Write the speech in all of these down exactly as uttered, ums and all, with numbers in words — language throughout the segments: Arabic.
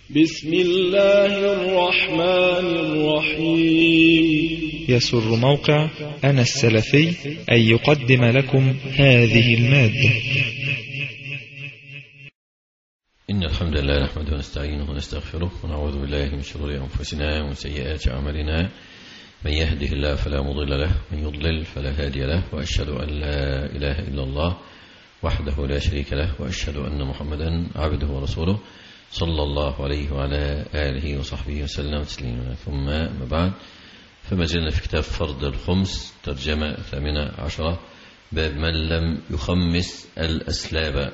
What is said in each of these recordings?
بسم الله الرحمن الرحيم. يسر موقع أنا السلفي أن يقدم لكم هذه المادة. إن الحمد لله نحمده ونستعينه ونستغفره ونعوذ بالله من شرور أنفسنا ومن سيئات أعمالنا. من يهده الله فلا مضل له ومن يضلل فلا هادي له، وأشهد أن لا إله إلا الله وحده لا شريك له، وأشهد أن محمدا عبده ورسوله صلى الله عليه وعلى آله وصحبه وسلم تسليما. ثم ما بعد، فما زلنا في كتاب فرض الخمس، ترجمة ثامنة عشرة، باب من لم يخمس الأسلاب.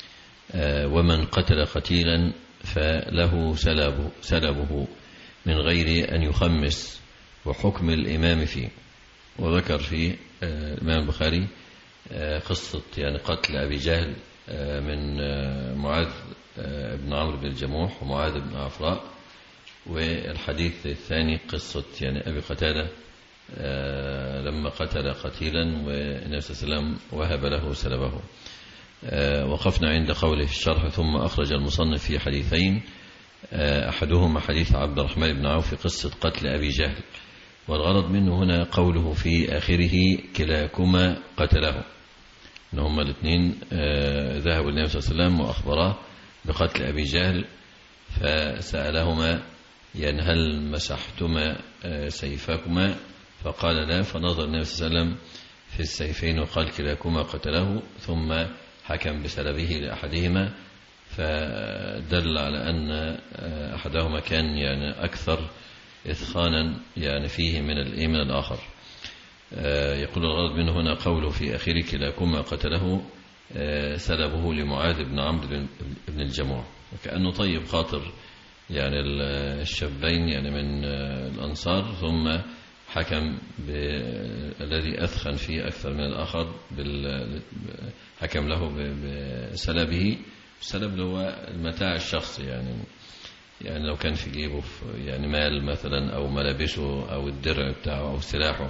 ومن قتل قتيلا فله سلبه, سلبه من غير أن يخمس، وحكم الإمام فيه. وذكر في الإمام البخاري قصة يعني قتل أبي جهل من معاذ بن عمرو بن الجموح ومعاذ بن عفراء. والحديث الثاني قصة يعني أبي قتادة لما قتل قتيلا والنبي صلى الله عليه وسلم وهب له سلبه. وقفنا عند قوله في الشرح: ثم أخرج المصنف في حديثين، أحدهما حديث عبد الرحمن بن عوف في قصة قتل أبي جهل، والغرض منه هنا قوله في آخره: كلاكما قتله، إن هما الاثنين ذهبوا النبي صلى الله عليه وسلم وأخبراه بقتل أبي جهل، فسألهما يعني هل مسحتما سيفكما؟ فقال لا، فنظر النبي صلى الله عليه وسلم في السيفين وقال كلاكما قتله، ثم حكم بسلبه لأحدهما، فدل على أن أحدهما كان يعني أكثر إثخانا يعني فيه من من الآخر. يقول الغرض منه هنا قوله في آخر كلاكما قتله سلبه لمعاذ بن عمرو بن الجموح، وكأنه طيب خاطر يعني الشابين يعني من الأنصار، ثم حكم بالذي أثخن فيه أكثر من الآخر، حكم له بسلبه. السلب هو المتاع الشخصي، يعني يعني لو كان في جيبه يعني مال مثلا أو ملابسه أو الدرع بتاعه أو سلاحه.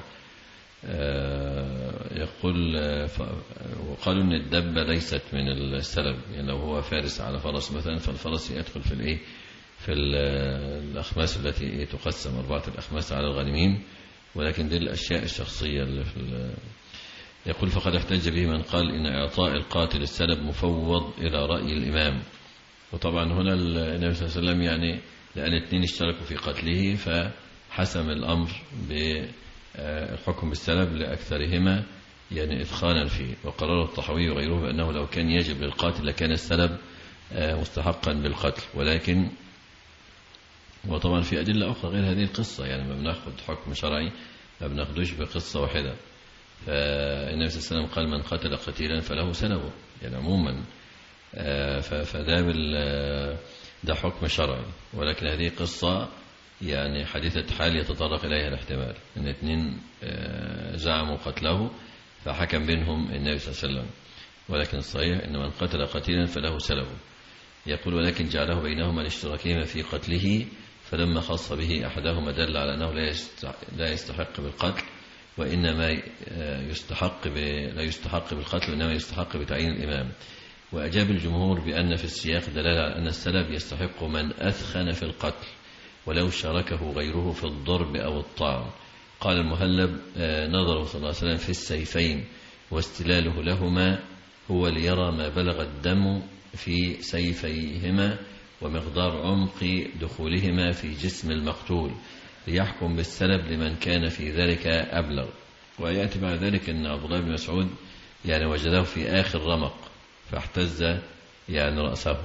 يقول وقالوا ان الدبة ليست من السلب، يعني لو هو فارس على فرس مثلا، فالفرس يدخل في الايه في الاخماس التي تقسم اربعه الاخماس على الغانمين، ولكن دي الاشياء الشخصيه اللي في. يقول فقد احتج به من قال ان اعطاء القاتل السلب مفوض الى راي الامام. وطبعا هنا النبي صلى الله عليه وسلم يعني لان الاثنين اشتركوا في قتله فحسم الامر ب الحكم بالسلب لأكثرهما يعني إثخانا فيه. وقرر الطحاوي وغيره بأنه لو كان يجب للقاتل لكان السلب مستحقا بالقتل، ولكن وطبعا في أدلة أخرى غير هذه القصة، يعني ما بناخد حكم شرعي ما بناخدوش بقصة واحدة. فالنبي صلى الله عليه وسلم قال من قتل قتيلا فله سلبه، يعني عموما فده ده حكم شرعي، ولكن هذه قصة يعني حديثة حال يتطرق إليها الاحتمال أن اثنين زعموا قتله فحكم بينهم النبي صلى الله عليه وسلم، ولكن الصحيح أن من قتل قتيلا فله سلبه. يقول ولكن جعله بينهما لاشتراكهما في قتله، فلما خص به أحدهما دل على أنه لا يستحق بالقتل، وإنما يستحق لا يستحق بالقتل، وإنما يستحق بتعيين الإمام. وأجاب الجمهور بأن في السياق دلالة على أن السلب يستحق من أثخن في القتل ولو شاركه غيره في الضرب أو الطعن. قال المهلب نظره صلى الله عليه وسلم في السيفين واستلاله لهما هو ليرى ما بلغ الدم في سيفيهما ومقدار عمق دخولهما في جسم المقتول، ليحكم بالسلب لمن كان في ذلك أبلغ. ويأتي بعد ذلك أن عبد الله بن مسعود يعني وجده في آخر رمق فاحتز يعني رأسه.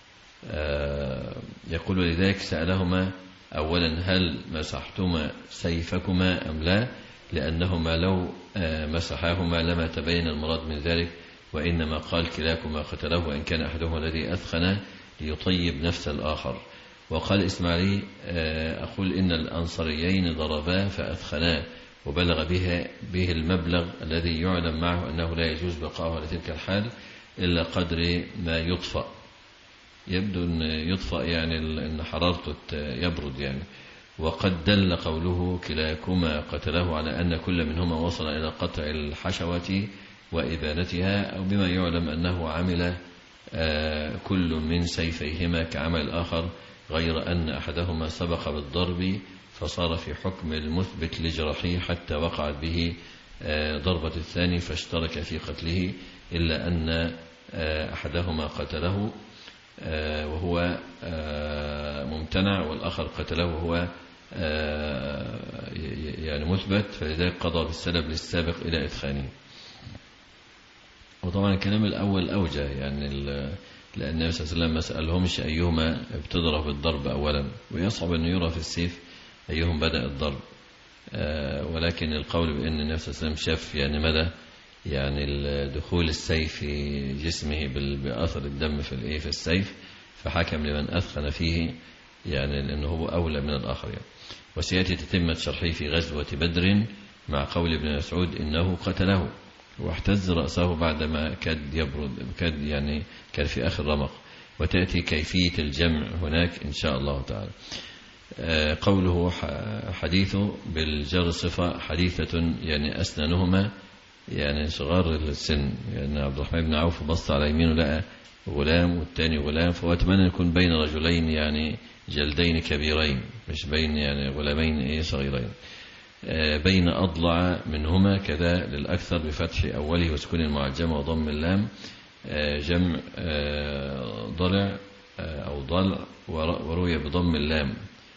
يقول لذلك سألهما أولا هل مسحتما سيفكما أم لا، لأنهما لو مسحاهما لما تبين المراد من ذلك، وإنما قال كلاكما قتله، وإن كان أحدهما الذي أثخن ليطيب نفس الآخر. وقال إسماعيل أقول إن الأنصاريين ضرباه فأثخناه، وبلغ به, به المبلغ الذي يعلم معه أنه لا يجوز بقاؤه على تلك الحال إلا قدر ما يطفأ. يبدو أن يطفأ يعني أن حرارته يبرد يعني. وقد دل قوله كلاكما قتله على أن كل منهما وصل إلى قطع الحشوة وإبانتها، أو بما يعلم أنه عمل كل من سيفيهما كعمل الآخر غير أن أحدهما سبق بالضرب فصار في حكم المثبت لجرحه حتى وقعت به ضربة الثاني فاشترك في قتله، إلا أن أحدهما قتله وهو ممتنع والآخر قتله وهو يعني مثبت، فلذلك قضى بالسلب للسابق إلى إدخانه. وطبعا الكلام الأول أوجه، يعني لأن النبي صلى الله عليه وسلم ما سألهمش أيهما ابتدر بالضرب أولا، ويصعب أن يرى في السيف أيهم بدأ الضرب، ولكن القول بأن النبي صلى الله عليه وسلم شاف يعني مدى يعني دخول السيف في جسمه بأثر الدم في الايه في السيف، فحكم لمن أثخن فيه يعني لأنه هو أولى من الآخر يعني. وسيأتي تتمة شرحه في غزوة بدر مع قول ابن مسعود إنه قتله واحتز رأسه بعدما كاد يبرد كاد يعني كان في آخر رمق، وتأتي كيفية الجمع هناك إن شاء الله تعالى. قوله حديثه بالجر صفة حديثة يعني أسنانهما يعني صغار السن، يعني عبد الرحمن بن عوف بص على يمينه لقى غلام والتاني غلام، فهو أتمنى يكون بين رجلين يعني جلدين كبيرين مش بين يعني غلامين ايه صغيرين. بين أضلع منهما كذا للأكثر بفتح أوله وسكون المعجمة وضم اللام، جمع ضلع أو ضلع وروي بضم اللام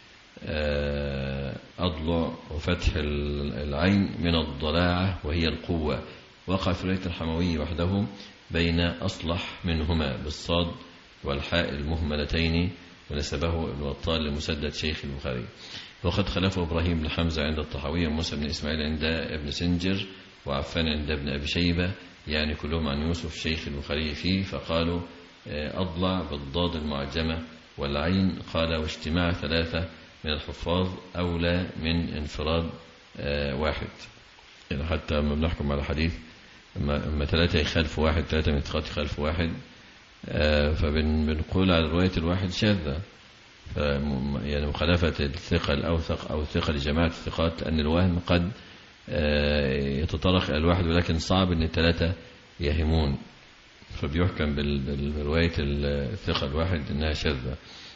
أضلع وفتح العين من الضلاعة وهي القوة. وقع في رواية الحموي وحده بين أصلح منهما بالصاد والحاء المهملتين، ونسبه ابن بطال لمسدد شيخ البخاري. وقد خلفه إبراهيم بن حمزة عند الطحاوية، موسى بن إسماعيل عند ابن سنجر، وعفان عند ابن أبي شيبة، يعني كلهم عن يوسف شيخ البخاري فيه، فقالوا أضلع بالضاد المعجمة والعين، قال واجتماع ثلاثة من الحفاظ أولى من انفراد واحد، يعني حتى لما بنحكم على حديث لما ثلاثة يخالفوا واحد، ثلاثة من الثقات يخالفوا واحد، فبنقول على رواية الواحد شاذة، يعني مخالفة الثقة الأوثق أو الثقة لجماعة الثقات، لأن الوهم قد يتطرق إلى الواحد ولكن صعب أن الثلاثة يهمون، فبيحكم برواية الثقة الواحد أنها شاذة.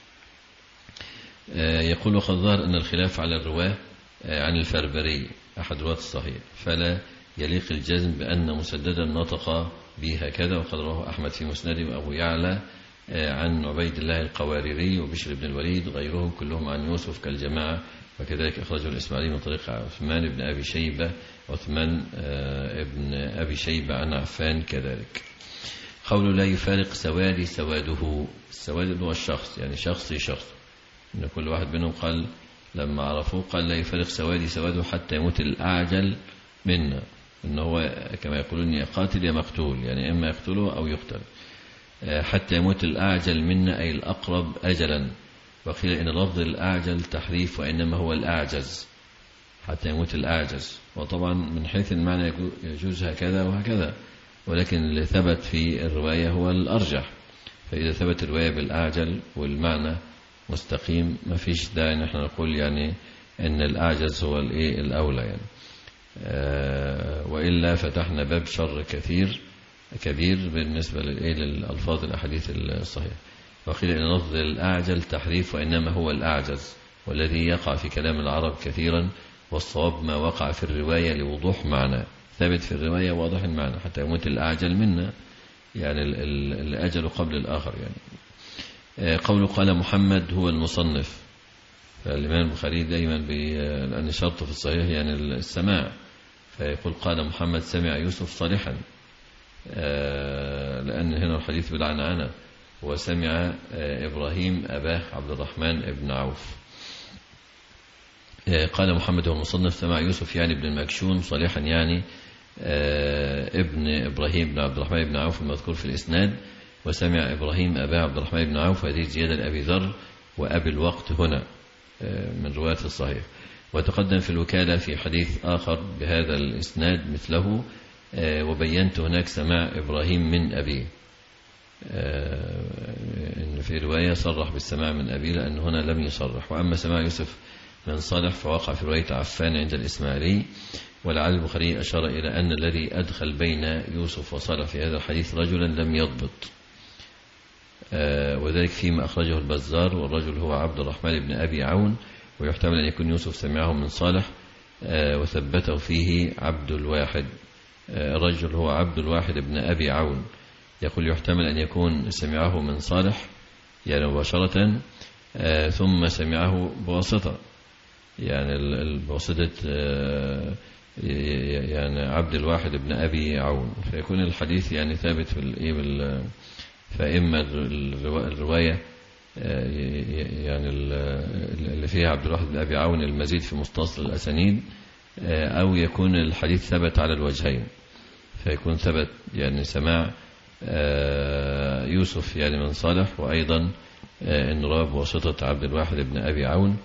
يقول وقد ظهر أن الخلاف على الرواه عن الفربري أحد رواة الصحيح، فلا يليق الجزم بأن مسددا نطق به هكذا، وقد رواه أحمد في مسنده وأبو يعلى عن عبيد الله القواريري وبشر بن الوليد غيرهم كلهم عن يوسف كالجماعة، وكذلك أخرجه الإسماعيلي من طريق عثمان بن أبي شيبة عثمان ابن أبي شيبة عن عفان كذلك. قول لا يفارق سوادي سواده، السواد هو الشخص يعني شخصي شخص، إن كل واحد منهم قال لما عرفوه قال لا يفارق سوادي سواده حتى يموت الأعجل منا، إنه هو كما يقولون يا قاتل يا مقتول، يعني إما يقتله أو يقتل، حتى يموت الأعجل منا أي الأقرب أجلا. وقيل إن لفظ الأعجل تحريف وإنما هو الأعجز، حتى يموت الأعجز، وطبعا من حيث المعنى يجوز هكذا وهكذا، ولكن اللي ثبت في الرواية هو الأرجح، فإذا ثبت الرواية بالأعجل والمعنى مستقيم ما فيش داعي نحن نقول يعني إن الأعجز هو الإيه الأولى يعني. آه وإلا فتحنا باب شر كثير كبير بالنسبة للألفاظ الأحاديث الصحيحة. وقيل إن لفظ الأعجل تحريف وإنما هو الأعجز، والذي يقع في كلام العرب كثيرا، والصواب ما وقع في الرواية لوضوح معنى، ثابت في الرواية واضح المعنى حتى يموت الأعجل منا، يعني الأجل قبل الآخر يعني. قوله قال محمد هو المصنف، فالإمام البخاري دائما لأن شرطه في الصحيح يعني السماع، فيقول قال محمد سمع يوسف صالحا، لأن هنا الحديث بالعنعنة، وسمع إبراهيم أباه عبد الرحمن ابن عوف. قال محمد هو المصنف سمع يوسف يعني ابن المكشون صالحا يعني ابن إبراهيم بن عبد الرحمن بن عوف المذكور في الإسناد، وسمع إبراهيم أباه عبد الرحمن بن عوف، هذه زيادة لأبي ذر وأبي الوقت هنا من رواية الصحيح. وتقدم في الوكالة في حديث آخر بهذا الإسناد مثله، وبينت هناك سماع إبراهيم من أبيه، إن في رواية صرح بالسماع من أبيه لأن هنا لم يصرح. وأما سماع يوسف من صالح فوقع في رواية عفان عند الإسماعيلي، ولعل البخاري أشار إلى أن الذي أدخل بين يوسف وصالح في هذا الحديث رجلا لم يضبط، وذلك فيما أخرجه البزار. والرجل هو عبد الرحمن بن أبي عون، ويحتمل أن يكون يوسف سمعه من صالح وثبته فيه عبد الواحد. الرجل هو عبد الواحد بن أبي عون، يقول يحتمل أن يكون سمعه من صالح يعني مباشرة ثم سمعه بواسطة، يعني بواسطة يعني عبد الواحد بن أبي عون، فيكون الحديث يعني ثابت في الإيه فإما الرواية يعني اللي فيها عبد الواحد بن أبي عون المزيد في مستوصل الأسانيد، أو يكون الحديث ثبت على الوجهين، فيكون ثبت يعني سماع يوسف يعني من صالح، وأيضا إن رواه بواسطة عبد الواحد بن أبي عون.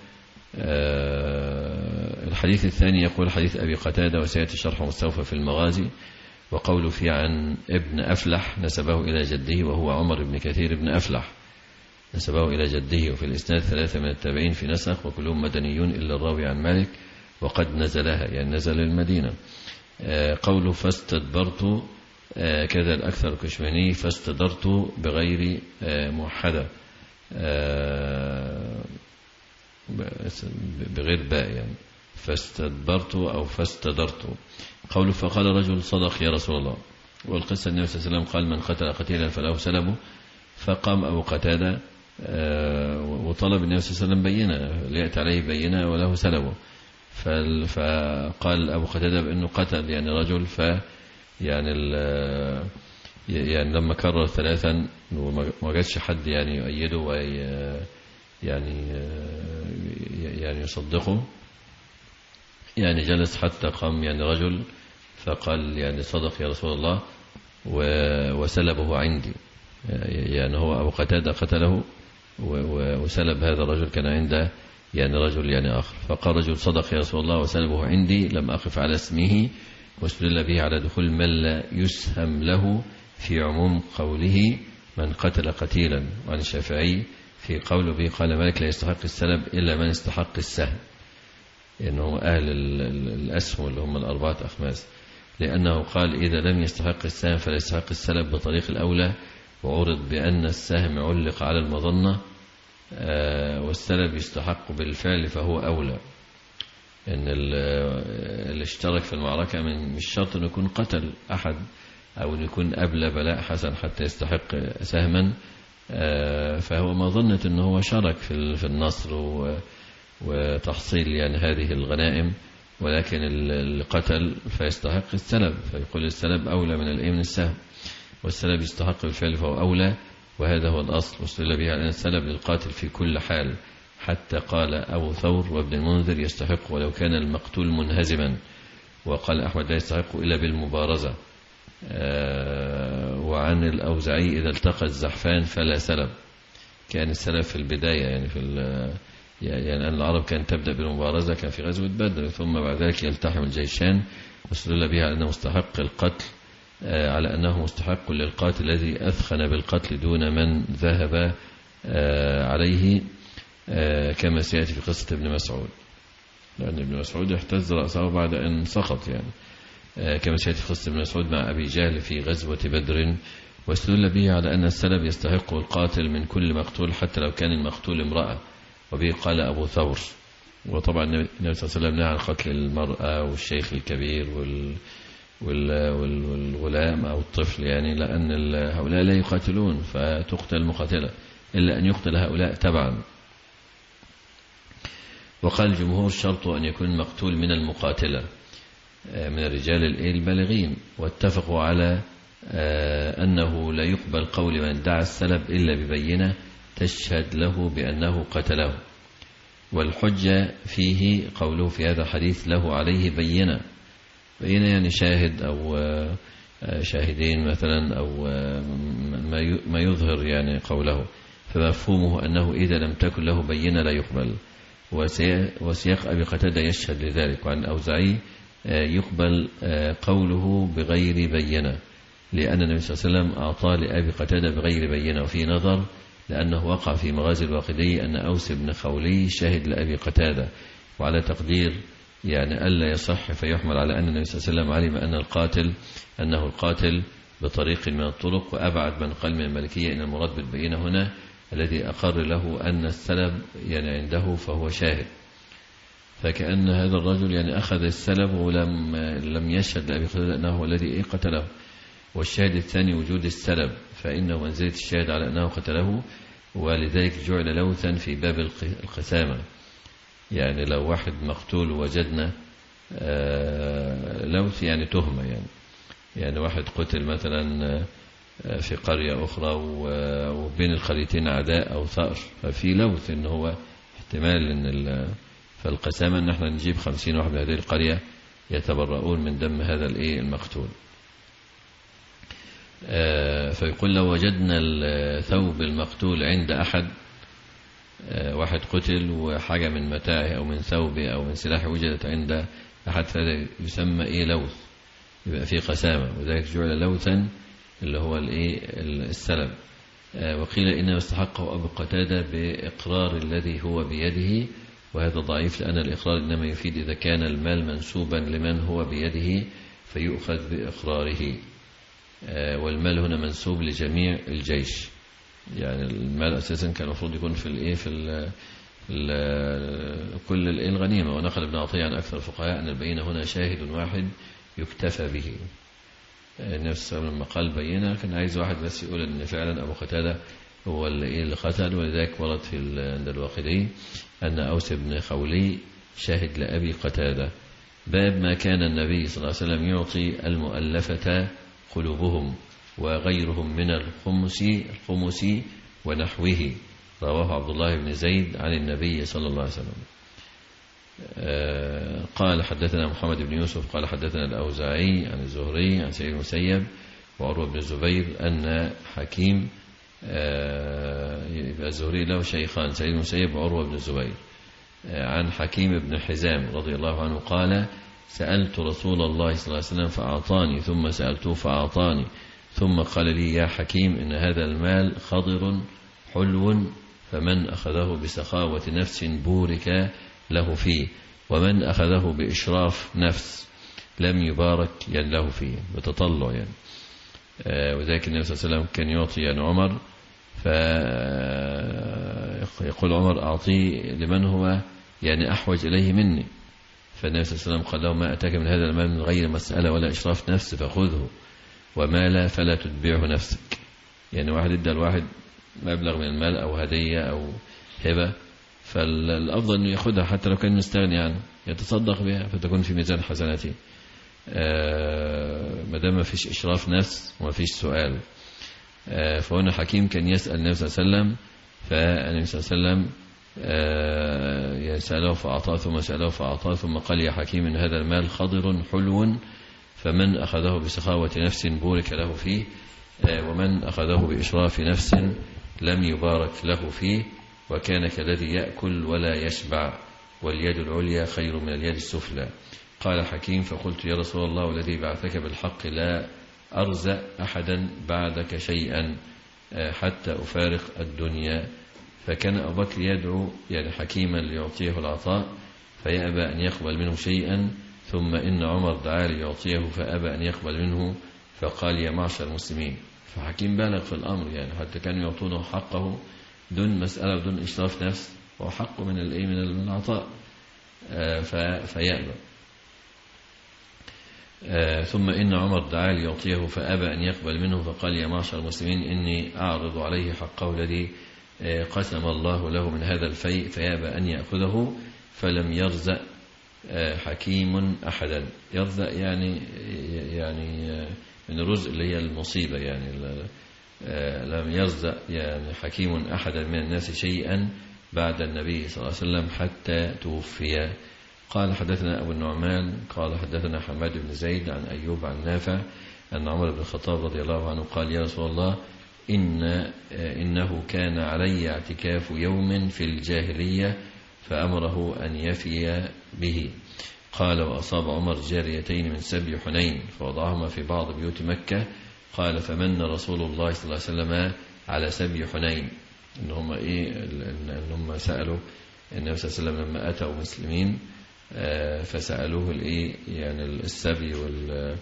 الحديث الثاني يقول حديث أبي قتادة، وسيأتي شرح مستوفى في المغازي، وقوله فيه عن ابن أفلح نسبه إلى جده وهو عمر بن كثير بن أفلح، نسبه إلى جده. وفي الإسناد ثلاثة من التابعين في نسخ، وكلهم مدنيون إلا الراوي عن مالك وقد نزلها يعني نزل المدينة. قوله فاستدبرت كذا الأكثر الكشماني فاستدرت بغير موحدة بغير باء يعني فاستدبرت أو فاستدرت. قوله فقال رجل صدق يا رسول الله. والقصة النبي صلى الله عليه وسلم قال من قتل قتيلا فله سلبه، فقام أبو قتادة وطلب النبي صلى الله عليه وسلم بينة ليأتي عليه بينة وله سلبه، فقال أبو قتادة بأنه قتل يعني رجل، ف يعني يعني لما كرر ثلاثا وما جاتش حد يعني يؤيده وي يعني يعني يصدقه، يعني جلس حتى قام يعني رجل فقال يعني صدق يا رسول الله وسلبه عندي، يعني هو أبو قتادة قتله وسلب هذا الرجل كان عنده يعني رجل يعني آخر، فقال رجل صدق يا رسول الله وسلبه عندي لم أقف على اسمه، واستدل به على دخول من لا يسهم له في عموم قوله من قتل قتيلا. وعن الشافعي في قوله به قال مالك لا يستحق السلب إلا من استحق السهم، إنه أهل الأسهم اللي هم الأربعة أخماس، لأنه قال إذا لم يستحق السهم فلا يستحق السلب بطريق الأولى، وعرض بأن السهم علق على المظنة والسلب يستحق بالفعل فهو أولى. إن اللي اشترك في المعركة من مش شرط أن يكون قتل أحد أو أن يكون أبلى بلاء حسن حتى يستحق سهما، فهو ما ظنت أنه هو شارك في النصر وتحصيل يعني هذه الغنائم، ولكن اللي قتل فيستحق السلب، فيقول السلب أولى من الإيه من السهم، والسلب يستحق بالفعل فهو أولى، وهذا هو الأصل. واستدل به على أن السلب للقاتل في كل حال، حتى قال أبو ثور وابن المنذر يستحق ولو كان المقتول منهزما، وقال أحمد لا يستحق إلا بالمبارزة. وعن الأوزعي إذا التقى الزحفان فلا سلب، كان السلب في البداية يعني في يعني أن العرب كانت تبدأ بالمبارزة كان في غزوة بدر، ثم بعد ذلك يلتحم الجيشان، واستدل بها على أنه مستحق القتل على أنه مستحق للقاتل الذي أثخن بالقتل دون من ذهب عليه، كما سيأتي في قصة ابن مسعود، لأن ابن مسعود احتز رأسه بعد أن سقط يعني، كما سيأتي في قصة ابن مسعود مع أبي جهل في غزوة بدر. واستدل به على أن السلب يستحق القاتل من كل مقتول حتى لو كان المقتول امرأة، وبه قال أبو ثور. وطبعا النبي صلى الله عليه وسلم نهى عن قتل المرأة والشيخ الكبير وال والغلام أو الطفل، يعني لأن هؤلاء لا يقاتلون فتقتل المقاتلة إلا أن يقتل هؤلاء تبعا. وقال الجمهور شرط أن يكون مقتول من المقاتلة من الرجال البالغين، واتفقوا على أنه لا يقبل قول من ادعى السلب إلا ببينة تشهد له بأنه قتله، والحجة فيه قوله في هذا الحديث له عليه بينة، بينة يعني شاهد أو شاهدين مثلا أو ما يظهر يعني قوله، فمفهومه أنه إذا لم تكن له بينة لا يقبل. وسياق أبي قتادة يشهد لذلك. وعن الأوزعي يقبل قوله بغير بينة، لأن النبي صلى الله عليه وسلم أعطى لأبي قتادة بغير بينة، وفي نظر لأنه وقع في مغازي الواقدي أن أوس بن خولي شهد لأبي قتادة، وعلى تقدير يعني ألا يصح فيحمل على أن النبي صلى الله عليه وسلم علم أن القاتل أنه القاتل بطريق من الطرق. وأبعد من قال من المالكية إن المراد بالبينة هنا الذي أقر له أن السلب يعني عنده فهو شاهد، فكأن هذا الرجل يعني أخذ السلب ولم لم يشهد لأبي قتادة أنه هو الذي قتله. والشاهد الثاني وجود السلب، فإنه منزلة الشاهد على أنه قتله، ولذلك جعل لوثا في باب القسامة. يعني لو واحد مقتول وجدنا لوث يعني تهمة، يعني يعني واحد قتل مثلا في قرية أخرى وبين القريتين عداء أو ثأر، ففي لوث إن هو احتمال إن فالقسامة إن احنا نجيب خمسين واحد من هذه القرية يتبرؤون من دم هذا الإيه المقتول. فيقول لو وجدنا الثوب المقتول عند أحد، واحد قتل وحاجة من متاعه أو من ثوبه أو من سلاحه وجدت عند أحد، فهذا يسمى إيه لوث، يبقى فيه قسامة، وذلك جعل لوثا اللي هو الإيه السلب. وقيل إنه استحقه أبو قتادة بإقرار الذي هو بيده، وهذا ضعيف لأن الإقرار إنما يفيد إذا كان المال منسوبا لمن هو بيده فيؤخذ بإقراره، والمال هنا منسوب لجميع الجيش. يعني المال أساسا كان المفروض يكون في الإيه في ال ال كل الغنيمة. ونقل ابن عطية عن أكثر الفقهاء أن البينة هنا شاهد واحد يكتفى به. النبي صلى الله عليه وسلم لما قال بينة كان عايز واحد بس يقول أن فعلا أبو قتادة هو اللي قتل. ولذلك ورد في عند الواقدي أن أوس بن خولي شاهد لأبي قتادة. باب ما كان النبي صلى الله عليه وسلم يعطي المؤلفة قلوبهم وغيرهم من الخمس الخمس ونحوه، رواه عبد الله بن زيد عن النبي صلى الله عليه وسلم. قال حدثنا محمد بن يوسف قال حدثنا الأوزاعي عن الزهري عن سعيد المسيب وعروة بن الزبير أن حكيم، يبقى الزهري له شيخان سعيد المسيب وعروة بن الزبير، عن حكيم بن حزام رضي الله عنه قال سألت رسول الله صلى الله عليه وسلم فأعطاني، ثم سألته فأعطاني، ثم قال لي يا حكيم إن هذا المال خضر حلو، فمن أخذه بسخاوة نفس بورك له فيه، ومن أخذه بإشراف نفس لم يبارك يعني له فيه، بتطلع يعني. وذلك النبي صلى الله عليه وسلم كان يعطي يعني عمر، فيقول عمر أعطيه لمن هو يعني أحوج إليه مني، فالنبي صلى الله عليه وسلم قال له ما أتاك من هذا المال من غير مسألة ولا إشراف نفس فخذه، وما لا فلا تتبعه نفسك. يعني واحد ادى الواحد مبلغ من المال أو هدية أو هبة، فالأفضل أنه يأخذها حتى لو كان مستغني عنه يتصدق بها فتكون في ميزان حسناته، ما دام ما فيش إشراف نفس وما فيش سؤال. فهنا حكيم كان يسأل النبي صلى الله عليه وسلم، فالنبي صلى الله عليه وسلم يسأله فأعطاه، ثم سأله فأعطاه، ثم قال يا حكيم إن هذا المال خضر حلو، فمن أخذه بسخاوة نفس بورك له فيه، ومن أخذه بإشراف نفس لم يبارك له فيه، وكان كالذي يأكل ولا يشبع، واليد العليا خير من اليد السفلى. قال حكيم فقلت يا رسول الله والذي بعثك بالحق لا أرزق أحدا بعدك شيئا حتى أفارق الدنيا. فكان أبو بكر يدعو يعني حكيما ليعطيه العطاء فيأبى أن يقبل منه شيئا، ثم إن عمر دعا ليعطيه فأبى أن يقبل منه، فقال يا معشر المسلمين. فحكيم بالغ في الأمر، يعني حتى كانوا يعطونه حقه دون مسألة ودون إشراف نفس، وحقه من الإيه من العطاء، فيأبى. ثم إن عمر دعا ليعطيه فأبى أن يقبل منه، فقال يا معشر المسلمين إني أعرض عليه حقه الذي قسم الله له من هذا الفيء فيأبى أن يأخذه، فلم يرزق حكيم أحدا. يرزق يعني يعني من الرزق اللي هي المصيبة، يعني لم يرزق يعني حكيم أحدا من الناس شيئا بعد النبي صلى الله عليه وسلم حتى توفي. قال حدثنا أبو النعمان قال حدثنا حماد بن زيد عن أيوب عن نافع أن عمر بن الخطاب رضي الله عنه قال يا رسول الله إن إنه كان علي اعتكاف يوم في الجاهلية فأمره أن يفي به. قال وأصاب عمر جاريتين من سبي حنين فوضعهما في بعض بيوت مكة. قال فمن رسول الله صلى الله عليه وسلم على سبي حنين، إن هم إيه إن هم سألوا النبي صلى الله عليه وسلم لما أتوا مسلمين فسألوه الإيه يعني السبي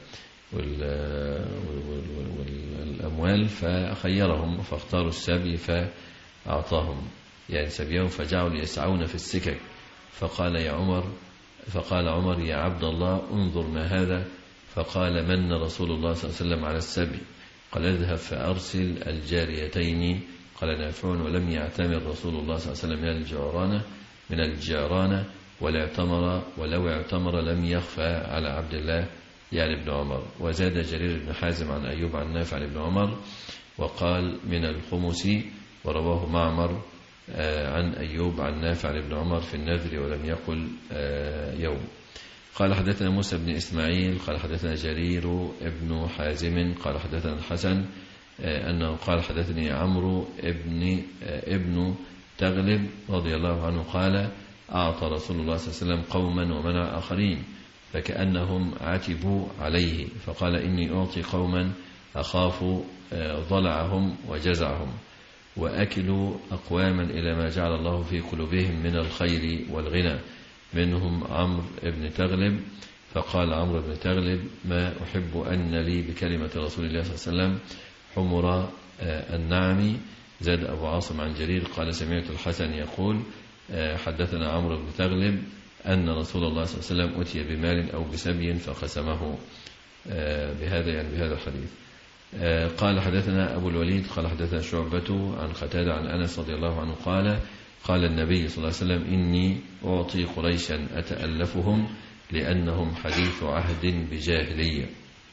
والأموال، فخيرهم فاختاروا السبي فأعطاهم يعني سبيهم، فجعلوا يسعون في السكك. فقال يا عمر فقال عمر يا عبد الله انظر ما هذا. فقال من رسول الله صلى الله عليه وسلم على السبي؟ قال اذهب فأرسل الجاريتين. قال نافع ولم يعتمر رسول الله صلى الله عليه وسلم من الجعرانة من الجعرانة ولا اعتمر، ولو اعتمر لم يخفى على عبد الله يعني ابن عمر. وزاد جرير بن حازم عن أيوب عن نافع عن ابن عمر وقال من الخمس. ورواه معمر عن أيوب عن نافع عن ابن عمر في النذر ولم يقل يوم. قال حدثنا موسى بن إسماعيل قال حدثنا جرير ابن حازم قال حدثنا الحسن أنه قال حدثني عمرو ابن ابن تغلب رضي الله عنه قال أعطى رسول الله صلى الله عليه وسلم قوما ومنع آخرين فكأنهم عتبوا عليه، فقال إني أعطي قوما أخاف ضلعهم وجزعهم، وأكلوا أقواما إلى ما جعل الله في قلوبهم من الخير والغنى، منهم عمرو بن تغلب. فقال عمرو بن تغلب ما أحب أن لي بكلمة رسول الله صلى الله عليه وسلم حمر النعم. زاد أبو عاصم عن جرير قال سمعت الحسن يقول حدثنا عمرو بن تغلب أن رسول الله صلى الله عليه وسلم أتي بمال أو بسبي فقسمه بهذا يعني بهذا الحديث. قال حدثنا أبو الوليد قال حدثنا شعبة عن قتادة عن أنس رضي الله عنه قال قال النبي صلى الله عليه وسلم إني أعطي قريشا أتألفهم لأنهم حديث عهد بجاهلية.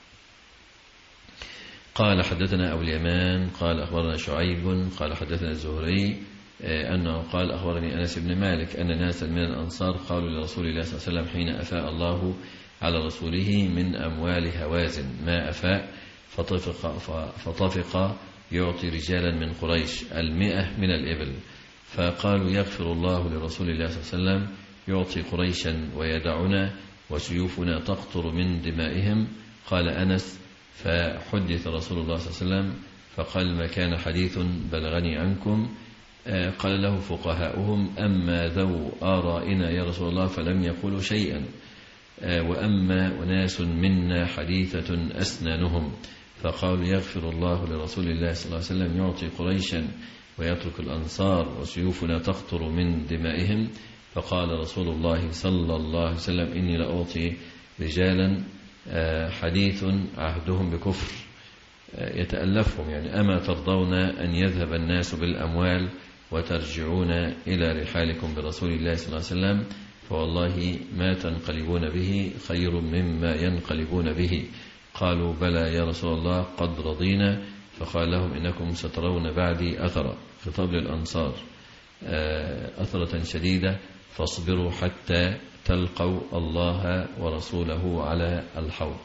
قال حدثنا أبو اليمان قال أخبرنا شعيب قال حدثنا الزهري أنه قال أخبرني أنس بن مالك أن ناسا من الأنصار قالوا لرسول الله صلى الله عليه وسلم حين أفاء الله على رسوله من أموال هوازن ما أفاء فطفق, فطفق يعطي رجالا من قريش المئة من الإبل، فقالوا يغفر الله لرسول الله صلى الله عليه وسلم يعطي قريشا ويدعنا وسيوفنا تقطر من دمائهم. قال أنس فحدث رسول الله صلى الله عليه وسلم فقال ما كان حديث بلغني عنكم. قال له فقهاؤهم أما ذو آرائنا يا رسول الله فلم يقولوا شيئا، وأما أناس منا حديثة أسنانهم. فقالوا يغفر الله لرسول الله صلى الله عليه وسلم يعطي قريشا ويترك الأنصار وسيوفنا تقطر من دمائهم. فقال رسول الله صلى الله عليه وسلم إني لأعطي رجالا حديث عهدهم بكفر يتألفهم، يعني أما ترضون أن يذهب الناس بالأموال وترجعون إلى رحالكم برسول الله صلى الله عليه وسلم، فوالله ما تنقلبون به خير مما ينقلبون به. قالوا بلى يا رسول الله قد رضينا. فقال لهم إنكم سترون بعدي أثرا، خطاب للأنصار، أثرة شديدة فاصبروا حتى تلقوا الله ورسوله على الحوض.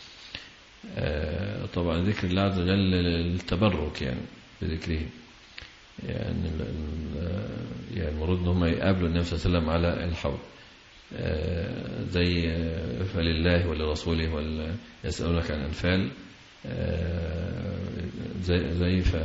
طبعا ذكر الله عز وجل التبرك يعني بذكره، يعني يعني المفروض ان هم يقابلوا النبي صلى الله عليه وسلم على الحوض، زي فلله ولرسوله ويسألونك عن الأنفال، زي زي ف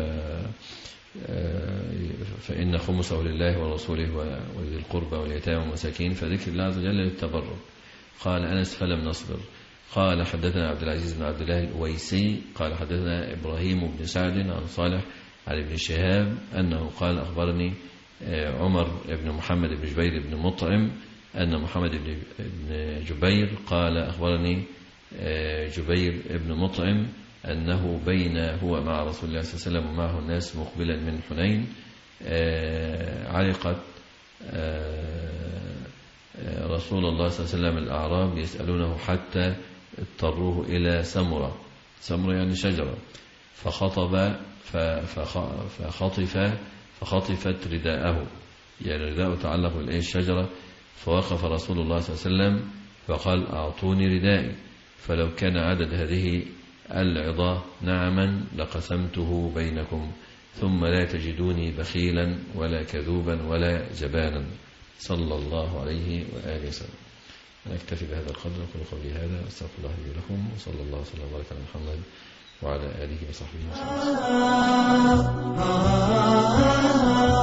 فإن خمسه لله ورسوله وذي القربى واليتامى والمساكين. فذكر الله عز وجل للتبرك. قال أنس فلم نصبر. قال حدثنا عبد العزيز بن عبد الله الأويسي قال حدثنا إبراهيم بن سعد عن صالح عن ابن شهاب أنه قال أخبرني عمر بن محمد بن جبير بن مطعم أن محمد بن جبير قال أخبرني جبير بن مطعم أنه بين هو مع رسول الله صلى الله عليه وسلم ومعه الناس مقبلا من حنين علقت رسول الله صلى الله عليه وسلم الأعراب يسألونه حتى اضطروه إلى سمرة. سمرة يعني شجرة. فخطب فخطف فخطفت رداءه، يعني رداءه تعلق بالإيه الشجرة. فوقف رسول الله صلى الله عليه وسلم فقال أعطوني ردائي، فلو كان عدد هذه العظاه نعما لقسمته بينكم ثم لا تجدوني بخيلا ولا كذوبا ولا جبانا صلى الله عليه وآله وسلم. نكتفي بهذا القدر. أقول قولي هذا أستغفر الله لي ولكم، وصلى الله وسلم وبارك على محمد وعلى آله وصحبه وسلم.